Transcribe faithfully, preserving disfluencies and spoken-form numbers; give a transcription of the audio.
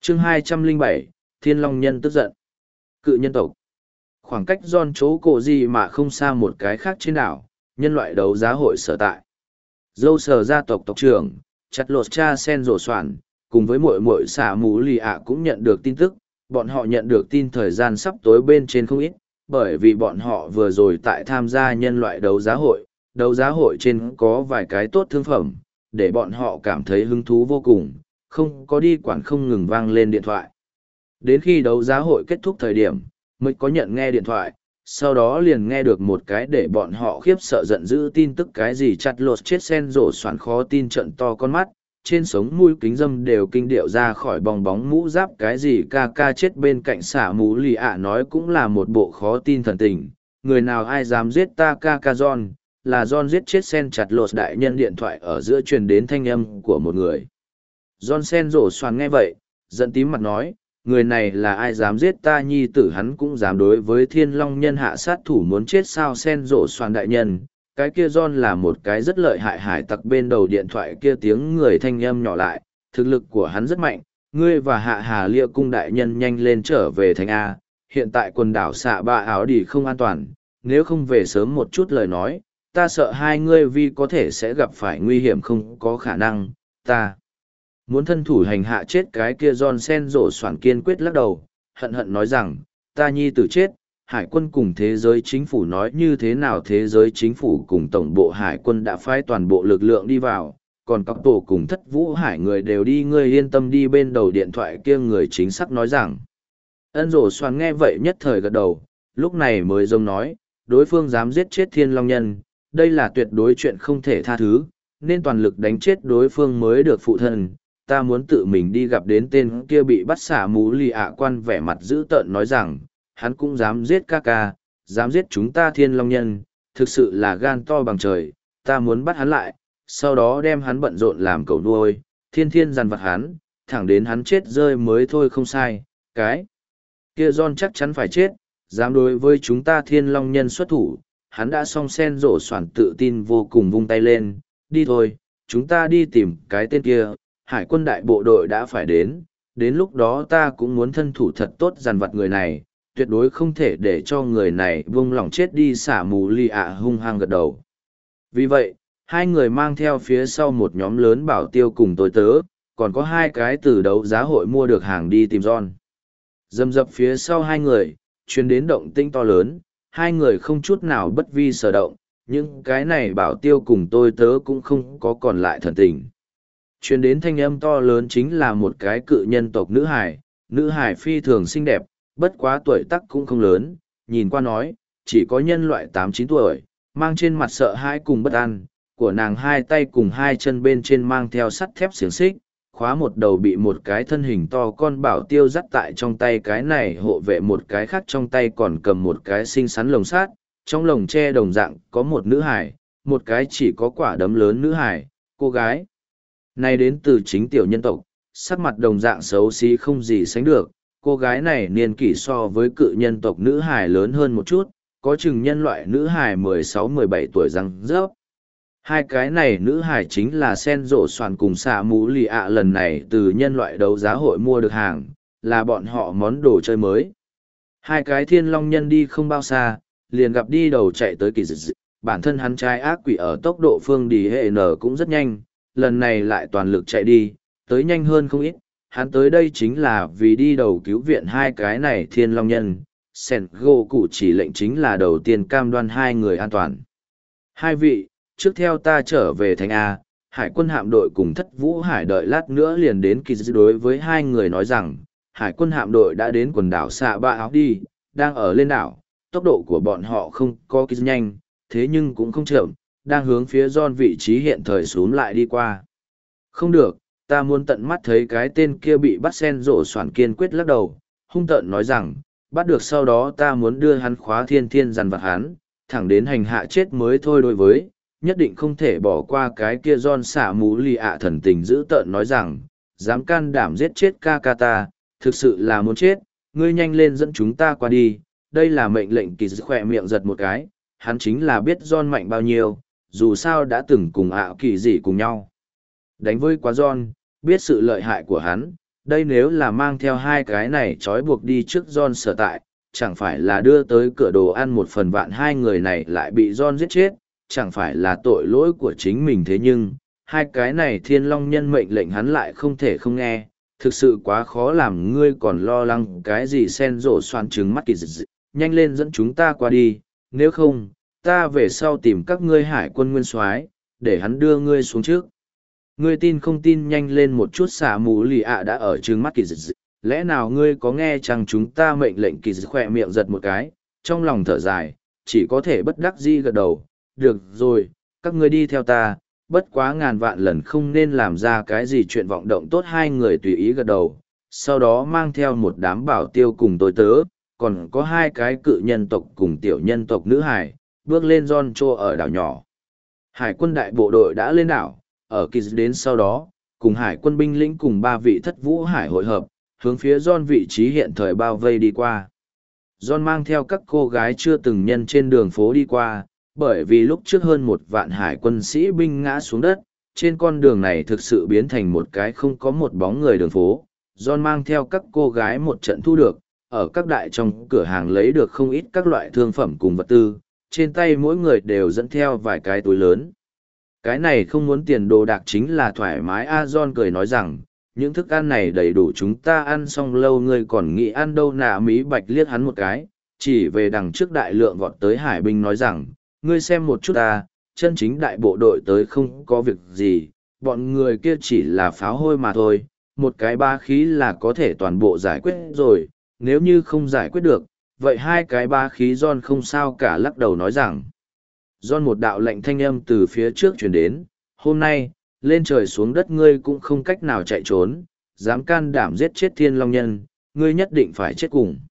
chương hai trăm lẻ bảy, Thiên Long Nhân tức giận. Cự nhân tộc. Khoảng cách John chỗ cổ gì mà không xa một cái khác trên đảo, nhân loại đấu giá hội sở tại. Dâu sở gia tộc tộc trưởng, chặt lột cha sen rổ soạn, cùng với muội muội xả mũ lì ạ cũng nhận được tin tức, bọn họ nhận được tin thời gian sắp tối bên trên không ít, bởi vì bọn họ vừa rồi tại tham gia nhân loại đấu giá hội, đấu giá hội trên có vài cái tốt thương phẩm, để bọn họ cảm thấy hứng thú vô cùng, không có đi quản không ngừng vang lên điện thoại. Đến khi đấu giá hội kết thúc thời điểm, mới có nhận nghe điện thoại, sau đó liền nghe được một cái để bọn họ khiếp sợ giận dữ tin tức cái gì chặt lột chết sen rổ soạn khó tin trận to con mắt, trên sống mũi kính dâm đều kinh điệu ra khỏi bong bóng mũ giáp cái gì ca ca chết bên cạnh xả mũ lì ạ nói cũng là một bộ khó tin thần tình, người nào ai dám giết ta ca ca John, là John giết chết sen chặt lột đại nhân điện thoại ở giữa truyền đến thanh âm của một người. John sen rổ soạn nghe vậy, giận tím mặt nói, người này là ai dám giết ta nhi tử hắn cũng dám đối với thiên long nhân hạ sát thủ muốn chết sao sen rổ soạn đại nhân. Cái kia John là một cái rất lợi hại hải tặc bên đầu điện thoại kia tiếng người thanh âm nhỏ lại, thực lực của hắn rất mạnh, ngươi và hạ hà lia cung đại nhân nhanh lên trở về thành A, hiện tại quần đảo xạ ba áo đi không an toàn, nếu không về sớm một chút lời nói, ta sợ hai ngươi vì có thể sẽ gặp phải nguy hiểm không có khả năng, ta muốn thân thủ hành hạ chết cái kia John sen rổ soạn kiên quyết lắc đầu, hận hận nói rằng, ta nhi tử chết, hải quân cùng thế giới chính phủ nói như thế nào thế giới chính phủ cùng tổng bộ hải quân đã phái toàn bộ lực lượng đi vào, còn các tổ cùng thất vũ hải người đều đi ngươi yên tâm đi bên đầu điện thoại kia người chính xác nói rằng. Ân rổ soạn nghe vậy nhất thời gật đầu, lúc này mới rông nói, đối phương dám giết chết thiên long nhân, đây là tuyệt đối chuyện không thể tha thứ, nên toàn lực đánh chết đối phương mới được phụ thân. Ta muốn tự mình đi gặp đến tên kia bị bắt xả mũ lì ạ quan vẻ mặt dữ tợn nói rằng, hắn cũng dám giết ca ca, dám giết chúng ta thiên long nhân, thực sự là gan to bằng trời, ta muốn bắt hắn lại, sau đó đem hắn bận rộn làm cầu nuôi, thiên thiên dằn vặt hắn, thẳng đến hắn chết rơi mới thôi không sai, cái kia John chắc chắn phải chết, dám đối với chúng ta thiên long nhân xuất thủ, hắn đã song sen rổ soạn tự tin vô cùng vung tay lên, đi thôi, chúng ta đi tìm cái tên kia. Hải quân đại bộ đội đã phải đến, đến lúc đó ta cũng muốn thân thủ thật tốt dằn vặt người này, tuyệt đối không thể để cho người này vung lòng chết đi xả mù lì ạ hung hăng gật đầu. Vì vậy, hai người mang theo phía sau một nhóm lớn bảo tiêu cùng tôi tớ, còn có hai cái từ đấu giá hội mua được hàng đi tìm John. Dầm dập phía sau hai người, chuyến đến động tinh to lớn, hai người không chút nào bất vi sở động, nhưng cái này bảo tiêu cùng tôi tớ cũng không có còn lại thần tình. Truyền đến thanh âm to lớn chính là một cái cự nhân tộc nữ hải, nữ hải phi thường xinh đẹp, bất quá tuổi tác cũng không lớn, nhìn qua nói, chỉ có nhân loại tám chín tuổi, mang trên mặt sợ hãi cùng bất an, của nàng hai tay cùng hai chân bên trên mang theo sắt thép xiềng xích, khóa một đầu bị một cái thân hình to con bảo tiêu dắt tại trong tay cái này hộ vệ một cái khác trong tay còn cầm một cái xinh xắn lồng sát, trong lồng tre đồng dạng có một nữ hải, một cái chỉ có quả đấm lớn nữ hải, cô gái. Này đến từ chính tiểu nhân tộc, sắc mặt đồng dạng xấu xí không gì sánh được, cô gái này niên kỷ so với cự nhân tộc nữ hài lớn hơn một chút, có chừng nhân loại nữ hài mười sáu mười bảy tuổi răng rớp. Hai cái này nữ hài chính là sen rổ soạn cùng xạ mũ lì ạ lần này từ nhân loại đấu giá hội mua được hàng, là bọn họ món đồ chơi mới. Hai cái thiên long nhân đi không bao xa, liền gặp đi đầu chạy tới kỳ dịch, bản thân hắn trai ác quỷ ở tốc độ phương đi hệ nở cũng rất nhanh. Lần này lại toàn lực chạy đi, tới nhanh hơn không ít, hắn tới đây chính là vì đi đầu cứu viện hai cái này thiên long nhân, Sen gỗ cụ chỉ lệnh chính là đầu tiên cam đoan hai người an toàn. Hai vị, trước theo ta trở về thành A, hải quân hạm đội cùng thất vũ hải đợi lát nữa liền đến kỳ dư đối với hai người nói rằng, hải quân hạm đội đã đến quần đảo xạ ba áo đi, đang ở lên đảo, tốc độ của bọn họ không có kỳ nhanh, thế nhưng cũng không chậm. Đang hướng phía John vị trí hiện thời xuống lại đi qua. Không được, ta muốn tận mắt thấy cái tên kia bị bắt sen rổ soạn kiên quyết lắc đầu, hung tợn nói rằng, bắt được sau đó ta muốn đưa hắn khóa thiên thiên dằn vặt hắn, thẳng đến hành hạ chết mới thôi đối với, nhất định không thể bỏ qua cái kia John xả mũ lì ạ thần tình dữ tợn nói rằng, dám can đảm giết chết ca ca ta, thực sự là muốn chết, ngươi nhanh lên dẫn chúng ta qua đi, đây là mệnh lệnh kỳ dư khỏe miệng giật một cái, hắn chính là biết John mạnh bao nhiêu, dù sao đã từng cùng ảo kỳ dị cùng nhau. Đánh với quá John, biết sự lợi hại của hắn, Đây nếu là mang theo hai cái này trói buộc đi trước John sở tại, chẳng phải là đưa tới cửa đồ ăn một phần vạn hai người này lại bị John giết chết, chẳng phải là tội lỗi của chính mình thế nhưng, hai cái này thiên long nhân mệnh lệnh hắn lại không thể không nghe, thực sự quá khó làm ngươi còn lo lắng cái gì sen rổ xoan trứng mắt kỳ dị, nhanh lên dẫn chúng ta qua đi, nếu không, ta về sau tìm các ngươi hải quân nguyên soái để hắn đưa ngươi xuống trước. Ngươi tin không tin nhanh lên một chút xả mù lì ạ đã ở trứng mắt kỳ dị, lẽ nào ngươi có nghe chăng chúng ta mệnh lệnh kỳ dị khỏe miệng giật một cái, trong lòng thở dài, chỉ có thể bất đắc dĩ gật đầu, được rồi, các ngươi đi theo ta, bất quá ngàn vạn lần không nên làm ra cái gì chuyện vọng động tốt hai người tùy ý gật đầu, sau đó mang theo một đám bảo tiêu cùng tôi tớ, còn có hai cái cự nhân tộc cùng tiểu nhân tộc nữ hải, bước lên John Cho ở đảo nhỏ. Hải quân đại bộ đội đã lên đảo, ở kỳ đến sau đó, cùng hải quân binh lĩnh cùng ba vị thất vũ hải hội hợp, hướng phía John vị trí hiện thời bao vây đi qua. John mang theo các cô gái chưa từng nhân trên đường phố đi qua, bởi vì lúc trước hơn một vạn hải quân sĩ binh ngã xuống đất, trên con đường này thực sự biến thành một cái không có một bóng người đường phố. John mang theo các cô gái một trận thu được, ở các đại trong cửa hàng lấy được không ít các loại thương phẩm cùng vật tư, trên tay mỗi người đều dẫn theo vài cái túi lớn. Cái này không muốn tiền đồ đạc chính là thoải mái a. John cười nói rằng, những thức ăn này đầy đủ chúng ta ăn xong lâu ngươi còn nghĩ ăn đâu nà. Mí Bạch liếc hắn một cái, chỉ về đằng trước đại lượng vọt tới hải binh nói rằng, ngươi xem một chút ta, chân chính đại bộ đội tới không có việc gì, bọn người kia chỉ là pháo hôi mà thôi, một cái ba khí là có thể toàn bộ giải quyết rồi, nếu như không giải quyết được, vậy hai cái ba khí John không sao cả lắc đầu nói rằng. John một đạo lệnh thanh âm từ phía trước truyền đến, hôm nay, lên trời xuống đất ngươi cũng không cách nào chạy trốn, dám can đảm giết chết thiên long nhân, ngươi nhất định phải chết cùng.